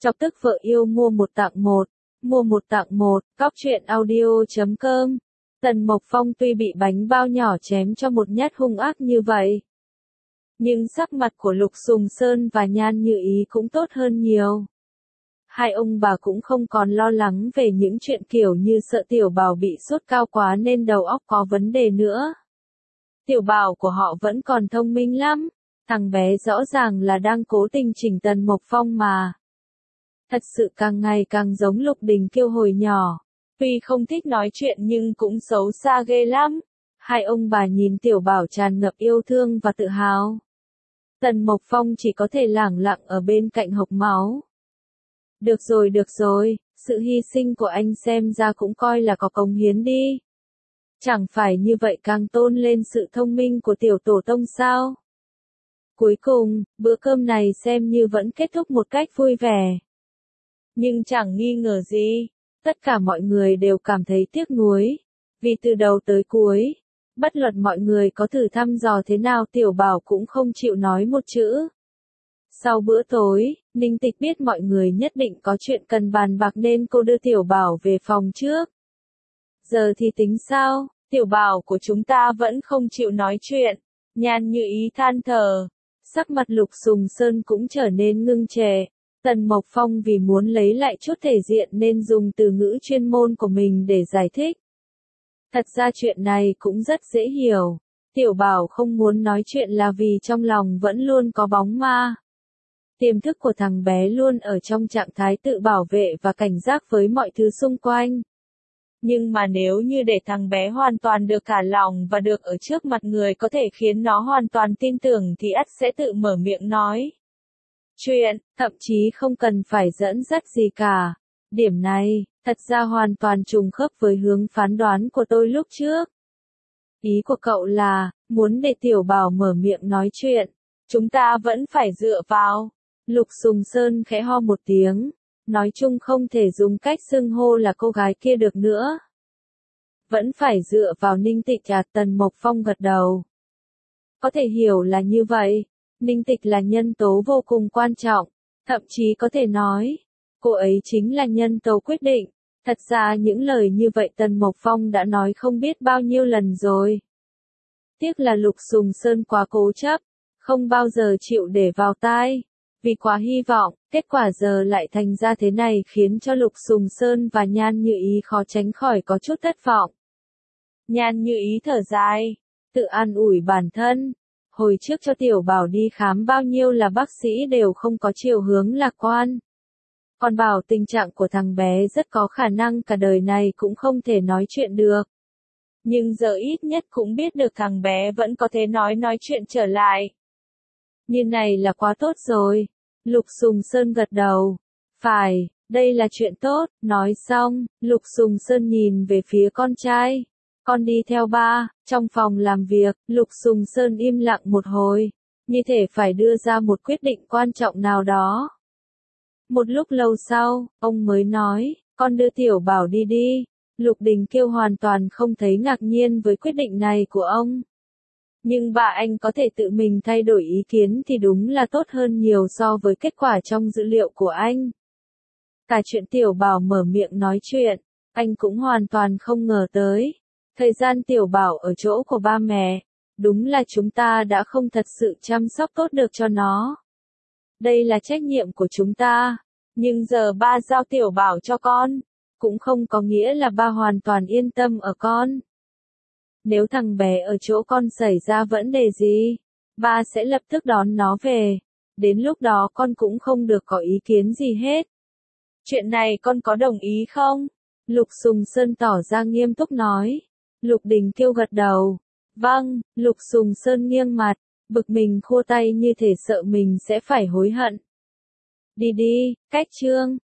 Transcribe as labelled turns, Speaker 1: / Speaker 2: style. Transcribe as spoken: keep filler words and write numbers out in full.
Speaker 1: Chọc tức vợ yêu mua một tặng một, mua một tặng một, cóc truyện audio chấm com. Tần Mộc Phong tuy bị bánh bao nhỏ chém cho một nhát hung ác như vậy, nhưng sắc mặt của Lục Sùng Sơn và Nhan Như Ý cũng tốt hơn nhiều. Hai ông bà cũng không còn lo lắng về những chuyện kiểu như sợ Tiểu Bảo bị sốt cao quá nên đầu óc có vấn đề nữa. Tiểu Bảo của họ vẫn còn thông minh lắm, thằng bé rõ ràng là đang cố tình chỉnh Tần Mộc Phong mà. Thật sự càng ngày càng giống Lục Đình Kiêu hồi nhỏ, tuy không thích nói chuyện nhưng cũng xấu xa ghê lắm. Hai ông bà nhìn Tiểu Bảo tràn ngập yêu thương và tự hào. Tần Mộc Phong chỉ có thể lẳng lặng ở bên cạnh hộc máu. Được rồi được rồi, sự hy sinh của anh xem ra cũng coi là có cống hiến đi. Chẳng phải như vậy càng tôn lên sự thông minh của tiểu tổ tông sao? Cuối cùng, bữa cơm này xem như vẫn kết thúc một cách vui vẻ. Nhưng chẳng nghi ngờ gì, tất cả mọi người đều cảm thấy tiếc nuối, vì từ đầu tới cuối, bất luận mọi người có thử thăm dò thế nào Tiểu Bảo cũng không chịu nói một chữ. Sau bữa tối, Ninh Tịch biết mọi người nhất định có chuyện cần bàn bạc nên cô đưa Tiểu Bảo về phòng trước. Giờ thì tính sao, Tiểu Bảo của chúng ta vẫn không chịu nói chuyện, Nhan Như Ý than thở. Sắc mặt Lục Sùng Sơn cũng trở nên ngưng trệ. Tần Mộc Phong vì muốn lấy lại chút thể diện nên dùng từ ngữ chuyên môn của mình để giải thích. Thật ra chuyện này cũng rất dễ hiểu. Tiểu Bảo không muốn nói chuyện là vì trong lòng vẫn luôn có bóng ma. Tiềm thức của thằng bé luôn ở trong trạng thái tự bảo vệ và cảnh giác với mọi thứ xung quanh. Nhưng mà nếu như để thằng bé hoàn toàn được thả lỏng và được ở trước mặt người có thể khiến nó hoàn toàn tin tưởng thì ắt sẽ tự mở miệng nói chuyện, thậm chí không cần phải dẫn dắt gì cả. Điểm này, thật ra hoàn toàn trùng khớp với hướng phán đoán của tôi lúc trước. Ý của cậu là, muốn để Tiểu Bảo mở miệng nói chuyện, chúng ta vẫn phải dựa vào. Lục Sùng Sơn khẽ ho một tiếng, nói chung không thể dùng cách xưng hô là cô gái kia được nữa. Vẫn phải dựa vào Ninh Tịch à? Tần Mộc Phong gật đầu. Có thể hiểu là như vậy. Ninh Tịch là nhân tố vô cùng quan trọng, thậm chí có thể nói, cô ấy chính là nhân tố quyết định. Thật ra những lời như vậy Tần Mộc Phong đã nói không biết bao nhiêu lần rồi. Tiếc là Lục Sùng Sơn quá cố chấp, không bao giờ chịu để vào tai. Vì quá hy vọng, kết quả giờ lại thành ra thế này khiến cho Lục Sùng Sơn và Nhan Như Ý khó tránh khỏi có chút thất vọng. Nhan Như Ý thở dài, tự an ủi bản thân. Hồi trước cho Tiểu Bảo đi khám bao nhiêu là bác sĩ đều không có chiều hướng lạc quan. Còn bảo tình trạng của thằng bé rất có khả năng cả đời này cũng không thể nói chuyện được. Nhưng giờ ít nhất cũng biết được thằng bé vẫn có thể nói nói chuyện trở lại. Như này là quá tốt rồi. Lục Sùng Sơn gật đầu. Phải, đây là chuyện tốt. Nói xong, Lục Sùng Sơn nhìn về phía con trai. Con đi theo ba. Trong phòng làm việc, Lục Sùng Sơn im lặng một hồi, như thể phải đưa ra một quyết định quan trọng nào đó. Một lúc lâu sau, ông mới nói, con đưa Tiểu Bảo đi đi. Lục Đình Kiêu hoàn toàn không thấy ngạc nhiên với quyết định này của ông. Nhưng bà anh có thể tự mình thay đổi ý kiến thì đúng là tốt hơn nhiều so với kết quả trong dữ liệu của anh. Cả chuyện Tiểu Bảo mở miệng nói chuyện, anh cũng hoàn toàn không ngờ tới. Thời gian Tiểu Bảo ở chỗ của ba mẹ, đúng là chúng ta đã không thật sự chăm sóc tốt được cho nó. Đây là trách nhiệm của chúng ta, nhưng giờ ba giao Tiểu Bảo cho con, cũng không có nghĩa là ba hoàn toàn yên tâm ở con. Nếu thằng bé ở chỗ con xảy ra vấn đề gì, ba sẽ lập tức đón nó về. Đến lúc đó con cũng không được có ý kiến gì hết. Chuyện này con có đồng ý không? Lục Sùng Sơn tỏ ra nghiêm túc nói. Lục Đình Kiêu gật đầu. Vâng, Lục Sùng Sơn nghiêng mặt, bực mình khua tay như thể sợ mình sẽ phải hối hận. Đi đi, cách chương.